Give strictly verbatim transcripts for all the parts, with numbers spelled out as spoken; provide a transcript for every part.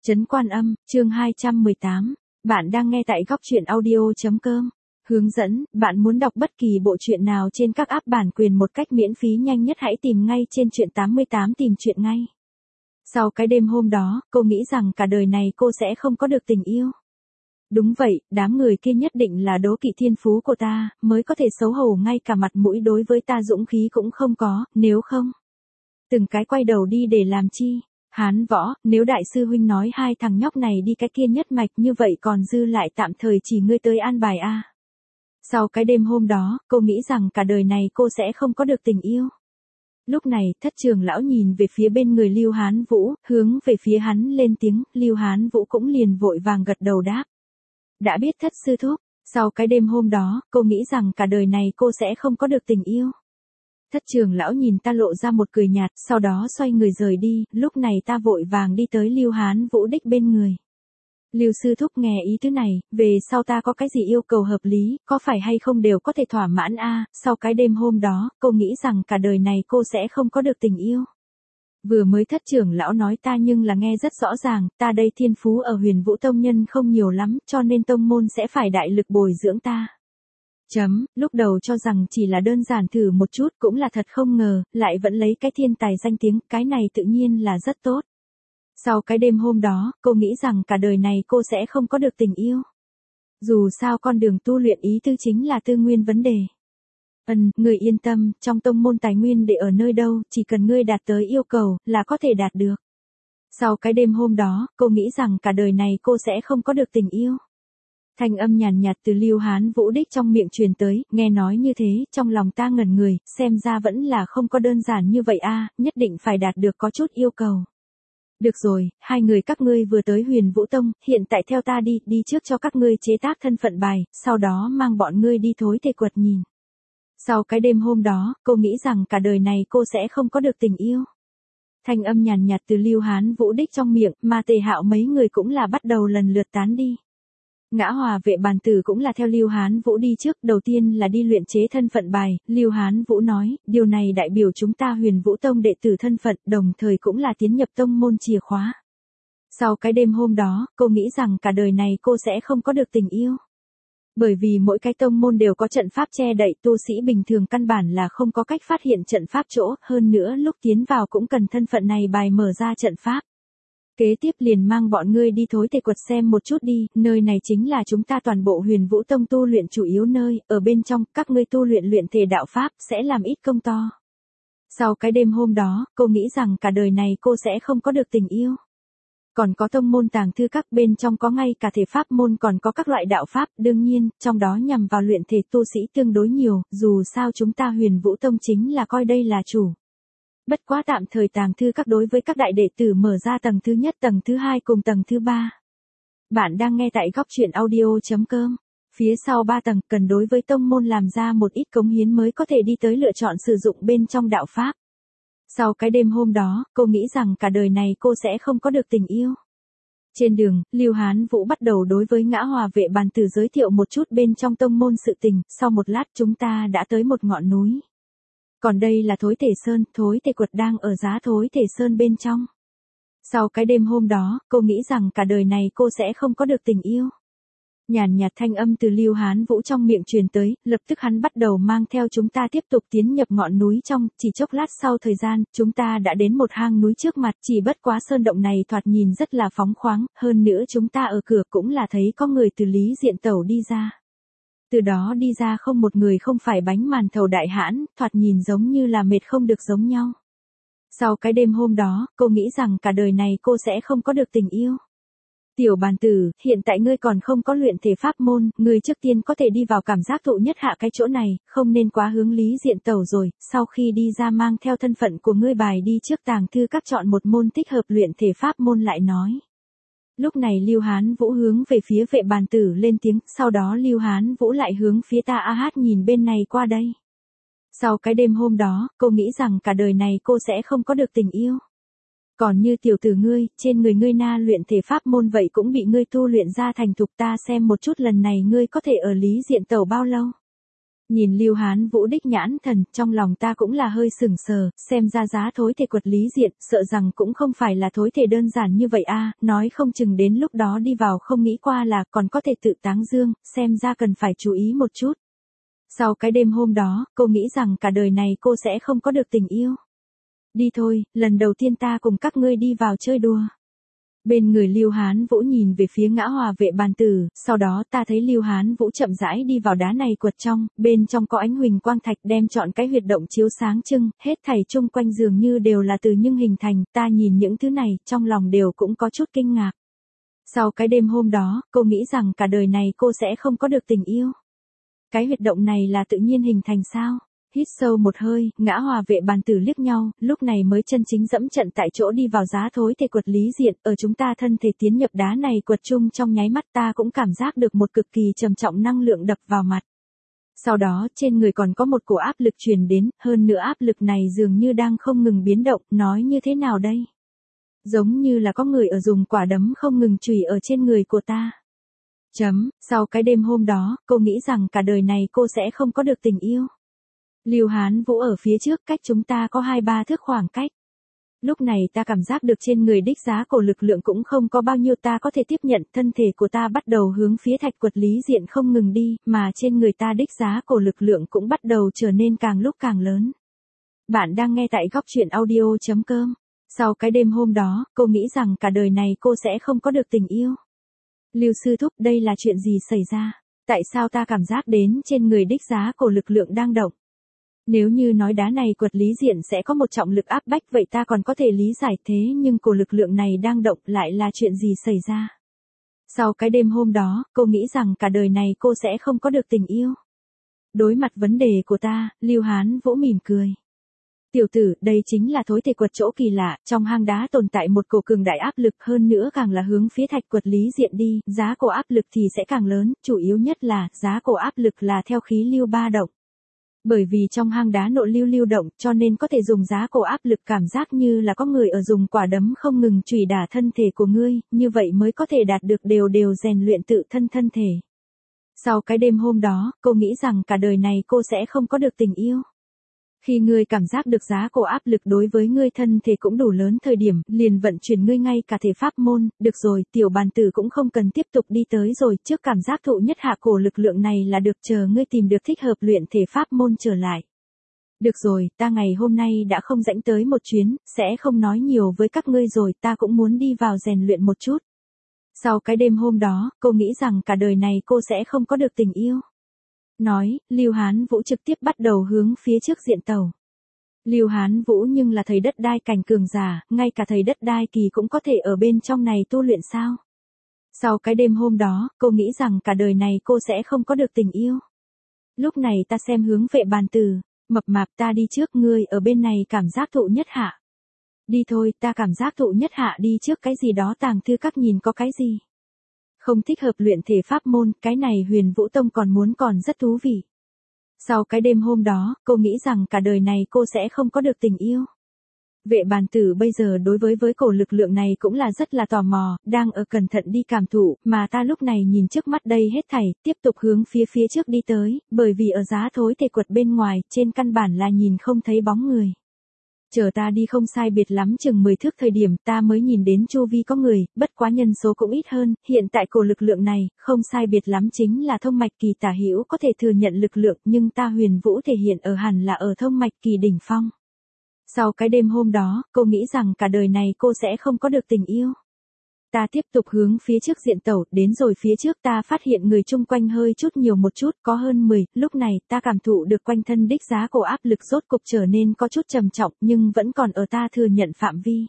Trấn Quan Âm, chương hai trăm mười tám. Bạn đang nghe tại góc truyện audio.com. Hướng dẫn, bạn muốn đọc bất kỳ bộ truyện nào trên các app bản quyền một cách miễn phí nhanh nhất hãy tìm ngay trên truyện tám mươi tám tìm truyện ngay. Sau cái đêm hôm đó, cô nghĩ rằng cả đời này cô sẽ không có được tình yêu. Đúng vậy, đám người kia nhất định là đố kỵ thiên phú của ta, mới có thể xấu hổ ngay cả mặt mũi đối với ta dũng khí cũng không có, nếu không. Từng cái quay đầu đi để làm chi? Hán Võ, nếu đại sư huynh nói hai thằng nhóc này đi cái kia nhất mạch như vậy còn dư lại tạm thời chỉ ngươi tới an bài a. Sau cái đêm hôm đó, cô nghĩ rằng cả đời này cô sẽ không có được tình yêu. Lúc này, thất trưởng lão nhìn về phía bên người Lưu Hán Vũ, hướng về phía hắn lên tiếng, Lưu Hán Vũ cũng liền vội vàng gật đầu đáp. Đã biết thất sư thúc, sau cái đêm hôm đó, cô nghĩ rằng cả đời này cô sẽ không có được tình yêu. Thất trưởng lão nhìn ta lộ ra một cười nhạt, sau đó xoay người rời đi, lúc này ta vội vàng đi tới Lưu Hán Vũ đích bên người. Lưu sư thúc nghe ý thứ này, về sau ta có cái gì yêu cầu hợp lý, có phải hay không đều có thể thỏa mãn a. Sau cái đêm hôm đó, cô nghĩ rằng cả đời này cô sẽ không có được tình yêu. Vừa mới thất trưởng lão nói ta nhưng là nghe rất rõ ràng, ta đây thiên phú ở Huyền Vũ Tông nhân không nhiều lắm, cho nên tông môn sẽ phải đại lực bồi dưỡng ta. Chấm, lúc đầu cho rằng chỉ là đơn giản thử một chút cũng là thật không ngờ, lại vẫn lấy cái thiên tài danh tiếng, cái này tự nhiên là rất tốt. Sau cái đêm hôm đó, cô nghĩ rằng cả đời này cô sẽ không có được tình yêu. Dù sao con đường tu luyện ý tư chính là tư nguyên vấn đề. Ừm, người yên tâm, trong tông môn tài nguyên để ở nơi đâu, chỉ cần ngươi đạt tới yêu cầu, là có thể đạt được. Sau cái đêm hôm đó, cô nghĩ rằng cả đời này cô sẽ không có được tình yêu. Thanh âm nhàn nhạt từ Lưu Hán Vũ đích trong miệng truyền tới, nghe nói như thế, trong lòng ta ngẩn người, xem ra vẫn là không có đơn giản như vậy a, nhất định phải đạt được có chút yêu cầu. Được rồi, hai người các ngươi vừa tới Huyền Vũ Tông, hiện tại theo ta đi, đi trước cho các ngươi chế tác thân phận bài, sau đó mang bọn ngươi đi thối thể quật nhìn. Sau cái đêm hôm đó, cô nghĩ rằng cả đời này cô sẽ không có được tình yêu. Thanh âm nhàn nhạt từ Lưu Hán Vũ đích trong miệng, mà Tề Hạo mấy người cũng là bắt đầu lần lượt tán đi. Ngã Hòa vệ bàn tử cũng là theo Lưu Hán Vũ đi trước, đầu tiên là đi luyện chế thân phận bài, Lưu Hán Vũ nói, điều này đại biểu chúng ta Huyền Vũ Tông đệ tử thân phận, đồng thời cũng là tiến nhập tông môn chìa khóa. Sau cái đêm hôm đó, cô nghĩ rằng cả đời này cô sẽ không có được tình yêu. Bởi vì mỗi cái tông môn đều có trận pháp che đậy, tu sĩ bình thường căn bản là không có cách phát hiện trận pháp chỗ, hơn nữa lúc tiến vào cũng cần thân phận này bài mở ra trận pháp. Kế tiếp liền mang bọn ngươi đi thối thể quật xem một chút đi, nơi này chính là chúng ta toàn bộ Huyền Vũ Tông tu luyện chủ yếu nơi, ở bên trong, các ngươi tu luyện luyện thể đạo pháp, sẽ làm ít công to. Sau cái đêm hôm đó, cô nghĩ rằng cả đời này cô sẽ không có được tình yêu. Còn có tông môn tàng thư các bên trong có ngay cả thể pháp môn còn có các loại đạo pháp, đương nhiên, trong đó nhằm vào luyện thể tu sĩ tương đối nhiều, dù sao chúng ta Huyền Vũ Tông chính là coi đây là chủ. Bất quá tạm thời tàng thư các đối với các đại đệ tử mở ra tầng thứ nhất, tầng thứ hai cùng tầng thứ ba. Bạn đang nghe tại góc truyện audio.com. Phía sau ba tầng cần đối với tông môn làm ra một ít cống hiến mới có thể đi tới lựa chọn sử dụng bên trong đạo pháp. Sau cái đêm hôm đó, cô nghĩ rằng cả đời này cô sẽ không có được tình yêu. Trên đường, Lưu Hán Vũ bắt đầu đối với Ngã Hòa vệ bàn tử giới thiệu một chút bên trong tông môn sự tình, sau một lát chúng ta đã tới một ngọn núi. Còn đây là Thối Thể Sơn, Thối Thể Quật đang ở giá Thối Thể Sơn bên trong. Sau cái đêm hôm đó, cô nghĩ rằng cả đời này cô sẽ không có được tình yêu. Nhàn nhạt thanh âm từ Lưu Hán Vũ trong miệng truyền tới, lập tức hắn bắt đầu mang theo chúng ta tiếp tục tiến nhập ngọn núi trong, chỉ chốc lát sau thời gian, chúng ta đã đến một hang núi trước mặt, chỉ bất quá sơn động này thoạt nhìn rất là phóng khoáng, hơn nữa chúng ta ở cửa cũng là thấy có người từ Lý Diện Tẩu đi ra. Từ đó đi ra không một người không phải bánh màn thầu đại hãn, thoạt nhìn giống như là mệt không được giống nhau. Sau cái đêm hôm đó, cô nghĩ rằng cả đời này cô sẽ không có được tình yêu. Tiểu bàn tử, hiện tại ngươi còn không có luyện thể pháp môn, ngươi trước tiên có thể đi vào cảm giác thụ nhất hạ cái chỗ này, không nên quá hướng Lý Diện Tẩu rồi, sau khi đi ra mang theo thân phận của ngươi bài đi trước tàng thư các chọn một môn thích hợp luyện thể pháp môn lại nói. Lúc này Lưu Hán Vũ hướng về phía vệ bàn tử lên tiếng, sau đó Lưu Hán Vũ lại hướng phía ta a hát nhìn bên này qua đây. Sau cái đêm hôm đó, cô nghĩ rằng cả đời này cô sẽ không có được tình yêu. Còn như tiểu tử ngươi, trên người ngươi na luyện thể pháp môn vậy cũng bị ngươi tu luyện ra thành thục, ta xem một chút lần này ngươi có thể ở Lý Diện Tẩu bao lâu. Nhìn Lưu Hán Vũ đích nhãn thần, trong lòng ta cũng là hơi sừng sờ, xem ra giá thối thể quật lý diện, sợ rằng cũng không phải là thối thể đơn giản như vậy a, nói không chừng đến lúc đó đi vào không nghĩ qua là còn có thể tự táng dương, xem ra cần phải chú ý một chút. Sau cái đêm hôm đó, cô nghĩ rằng cả đời này cô sẽ không có được tình yêu. Đi thôi, lần đầu tiên ta cùng các ngươi đi vào chơi đùa. Bên người Lưu Hán Vũ nhìn về phía Ngã Hòa Vệ bàn tử, sau đó ta thấy Lưu Hán Vũ chậm rãi đi vào đá này quật trong, bên trong có ánh huỳnh quang thạch đem trọn cái huyệt động chiếu sáng trưng, hết thảy chung quanh dường như đều là từ nhưng hình thành, ta nhìn những thứ này, trong lòng đều cũng có chút kinh ngạc. Sau cái đêm hôm đó, cô nghĩ rằng cả đời này cô sẽ không có được tình yêu. Cái huyệt động này là tự nhiên hình thành sao? Hít sâu một hơi, Ngã Hòa Vệ bàn tử liếc nhau, lúc này mới chân chính dẫm trận tại chỗ đi vào giá thối thể quật lý diện, ở chúng ta thân thể tiến nhập đá này quật chung trong nháy mắt ta cũng cảm giác được một cực kỳ trầm trọng năng lượng đập vào mặt. Sau đó, trên người còn có một cổ áp lực truyền đến, hơn nữa áp lực này dường như đang không ngừng biến động, nói như thế nào đây? Giống như là có người ở dùng quả đấm không ngừng chùy ở trên người của ta. Chấm, sau cái đêm hôm đó, cô nghĩ rằng cả đời này cô sẽ không có được tình yêu. Lưu Hán Vũ ở phía trước cách chúng ta có hai ba thước khoảng cách. Lúc này ta cảm giác được trên người đích giá cổ lực lượng cũng không có bao nhiêu ta có thể tiếp nhận, thân thể của ta bắt đầu hướng phía thạch quật lý diện không ngừng đi, mà trên người ta đích giá cổ lực lượng cũng bắt đầu trở nên càng lúc càng lớn. Bạn đang nghe tại góc truyện audio chấm com. Sau cái đêm hôm đó, cô nghĩ rằng cả đời này cô sẽ không có được tình yêu. Lưu sư thúc, đây là chuyện gì xảy ra? Tại sao ta cảm giác đến trên người đích giá cổ lực lượng đang động? Nếu như nói đá này quật lý diện sẽ có một trọng lực áp bách vậy ta còn có thể lý giải, thế nhưng cổ lực lượng này đang động lại là chuyện gì xảy ra? Sau cái đêm hôm đó, cô nghĩ rằng cả đời này cô sẽ không có được tình yêu. Đối mặt vấn đề của ta, Lưu Hán Vũ mỉm cười. Tiểu tử, đây chính là thối thể quật chỗ kỳ lạ, trong hang đá tồn tại một cổ cường đại áp lực, hơn nữa càng là hướng phía thạch quật lý diện đi, giá cổ áp lực thì sẽ càng lớn, chủ yếu nhất là, giá cổ áp lực là theo khí lưu ba động. Bởi vì trong hang đá nội lưu lưu động, cho nên có thể dùng giá cổ áp lực cảm giác như là có người ở dùng quả đấm không ngừng chùy đả thân thể của ngươi, như vậy mới có thể đạt được đều đều rèn luyện tự thân thân thể. Sau cái đêm hôm đó, cô nghĩ rằng cả đời này cô sẽ không có được tình yêu. Khi ngươi cảm giác được giá cổ áp lực đối với ngươi thân thể cũng đủ lớn thời điểm, liền vận chuyển ngươi ngay cả thể pháp môn, được rồi, tiểu bàn tử cũng không cần tiếp tục đi tới rồi, trước cảm giác thụ nhất hạ cổ lực lượng này là được, chờ ngươi tìm được thích hợp luyện thể pháp môn trở lại. Được rồi, ta ngày hôm nay đã không rảnh tới một chuyến, sẽ không nói nhiều với các ngươi rồi, ta cũng muốn đi vào rèn luyện một chút. Sau cái đêm hôm đó, cô nghĩ rằng cả đời này cô sẽ không có được tình yêu. Nói, Lưu Hán Vũ trực tiếp bắt đầu hướng phía trước diện tàu. Lưu Hán Vũ nhưng là thầy đất đai cảnh cường giả, ngay cả thầy đất đai kỳ cũng có thể ở bên trong này tu luyện sao? Sau cái đêm hôm đó, cô nghĩ rằng cả đời này cô sẽ không có được tình yêu. Lúc này ta xem hướng Vệ bàn tử, mập mạp, ta đi trước, ngươi ở bên này cảm giác thụ nhất hạ. Đi thôi, ta cảm giác thụ nhất hạ đi trước, cái gì đó tàng thư các nhìn có cái gì. Không thích hợp luyện thể pháp môn, cái này Huyền Vũ Tông còn muốn còn rất thú vị. Sau cái đêm hôm đó, cô nghĩ rằng cả đời này cô sẽ không có được tình yêu. Vệ bàn tử bây giờ đối với với cổ lực lượng này cũng là rất là tò mò, đang ở cẩn thận đi cảm thụ, mà ta lúc này nhìn trước mắt đây hết thảy, tiếp tục hướng phía phía trước đi tới, bởi vì ở giá thối thể quật bên ngoài, trên căn bản là nhìn không thấy bóng người. Chờ ta đi không sai biệt lắm chừng mười thước thời điểm ta mới nhìn đến chu vi có người, bất quá nhân số cũng ít hơn, hiện tại cổ lực lượng này, không sai biệt lắm chính là thông mạch kỳ tả hữu có thể thừa nhận lực lượng, nhưng ta Huyền Vũ thể hiện ở hẳn là ở thông mạch kỳ đỉnh phong. Sau cái đêm hôm đó, cô nghĩ rằng cả đời này cô sẽ không có được tình yêu. Ta tiếp tục hướng phía trước diện tẩu, đến rồi phía trước ta phát hiện người chung quanh hơi chút nhiều một chút, có hơn mười, lúc này ta cảm thụ được quanh thân đích giá cổ áp lực rốt cục trở nên có chút trầm trọng, nhưng vẫn còn ở ta thừa nhận phạm vi.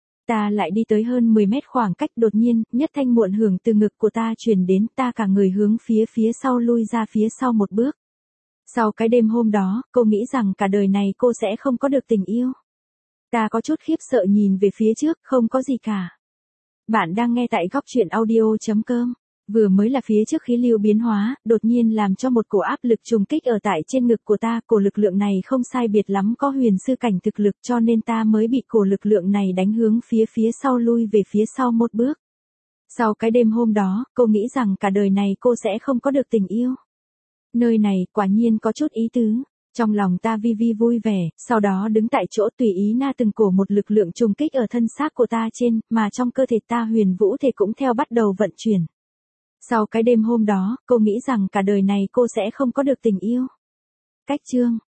Ta lại đi tới hơn mười mét khoảng cách, đột nhiên, nhất thanh muộn hưởng từ ngực của ta truyền đến, ta cả người hướng phía phía sau lui ra phía sau một bước. Sau cái đêm hôm đó, cô nghĩ rằng cả đời này cô sẽ không có được tình yêu. Ta có chút khiếp sợ nhìn về phía trước, không có gì cả. Bạn đang nghe tại góc truyện audio chấm com. Vừa mới là phía trước khí lưu biến hóa, đột nhiên làm cho một cổ áp lực trùng kích ở tại trên ngực của ta, cổ lực lượng này không sai biệt lắm có huyền sư cảnh thực lực, cho nên ta mới bị cổ lực lượng này đánh hướng phía phía sau lui về phía sau một bước. Sau cái đêm hôm đó, cô nghĩ rằng cả đời này cô sẽ không có được tình yêu. Nơi này quả nhiên có chút ý tứ. Trong lòng ta vi vi vui vẻ, sau đó đứng tại chỗ tùy ý na từng cổ một lực lượng trùng kích ở thân xác của ta trên, mà trong cơ thể ta huyền vũ thể cũng theo bắt đầu vận chuyển. Sau cái đêm hôm đó, cô nghĩ rằng cả đời này cô sẽ không có được tình yêu. Cách chương